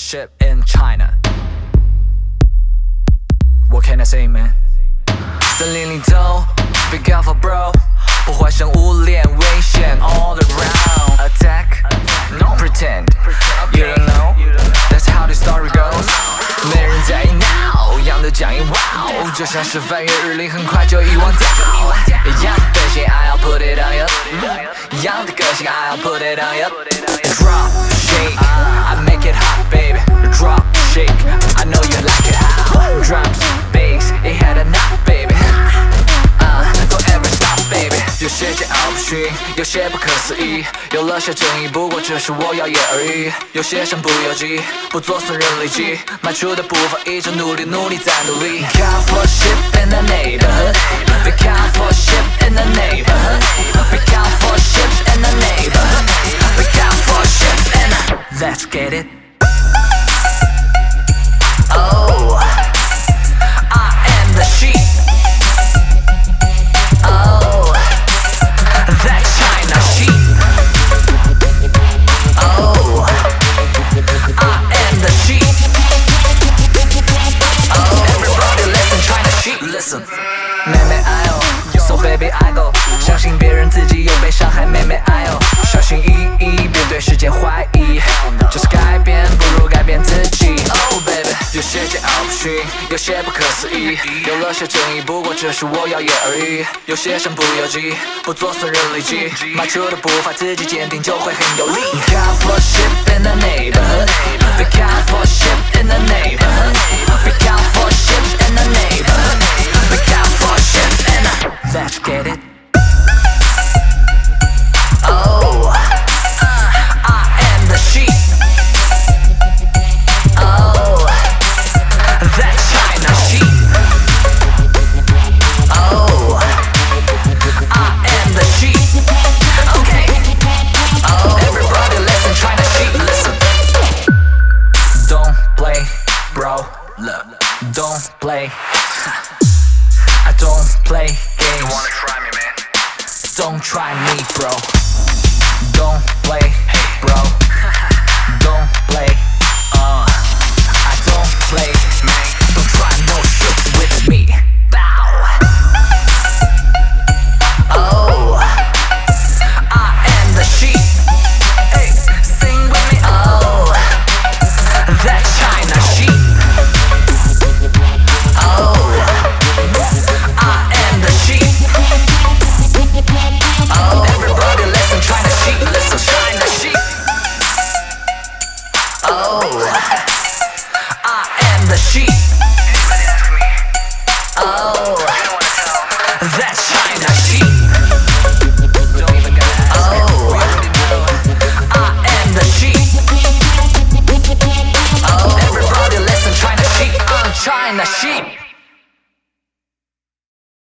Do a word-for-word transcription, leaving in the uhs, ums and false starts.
ship in China. What can I say, man? 森林里头 Be careful, bro. 破坏生物链危险 all around. Attack, no pretend. You don't know, that's how the story goes. 没人在意 now， 样的讲义 wow， 就像是翻越日历，很快就遗忘掉。一样的个性 I'll put it on you， 一样的个性 I'll put it on you。 Drop, shake, I make it hot, baby. Drop, shake, I know you like it how. Drums, bass, it had a knot, baby. Uh, don't ever stop, baby. 有些桀骜不驯，有些不可思议，有了些争议，不过只是我耀眼而已。有些身不由己，不做损人利己，迈出的步伐一直努力，努力再努力。Be careful, ship in the neighborhood. Be careful, ship in the neighborhood. Be careful, ship in the neighborhood. Be careful, ship in the. Let's get it. Oh, I am the sheep. Oh, that China sheep. Oh, I am the sheep. Oh, everybody listen, China sheep. Listen, 妹妹哎呦 ，So baby I go， 相信别人自己又被伤害，妹妹哎呦，小心翼翼，别对世界怀疑，就是改变不如改变自己。Oh baby， 有些桀骜不驯，有些不可思议，有了些争议，不过只是我耀眼而已。有些身不由己，不做损人利己，迈出的步伐自己坚定，就会很有力。Be careful, ship in the neighborhood. Be careful, ship in the neighborhood. Be careful, ship in the neighborhood. Be careful, ship in the. Let's get it. Oh, I am the sheep. Oh, that China sheep. Oh, I am the sheep. Okay. Oh, everybody listen, China sheep, listen. Don't play, bro. Look, don't play. I don't play games. You wanna try me, man? Don't try me, bro. Don't play, hey, bro. Don't play. Uh, I don't play, man. Don't try no shit with me. Bow. Oh, I am the sheep. Hey, sing with me. Oh, that China sheep. Oh, I am the sheep. Oh, everybody listen, China sheep, listen, China sheep. Oh, I am the sheep.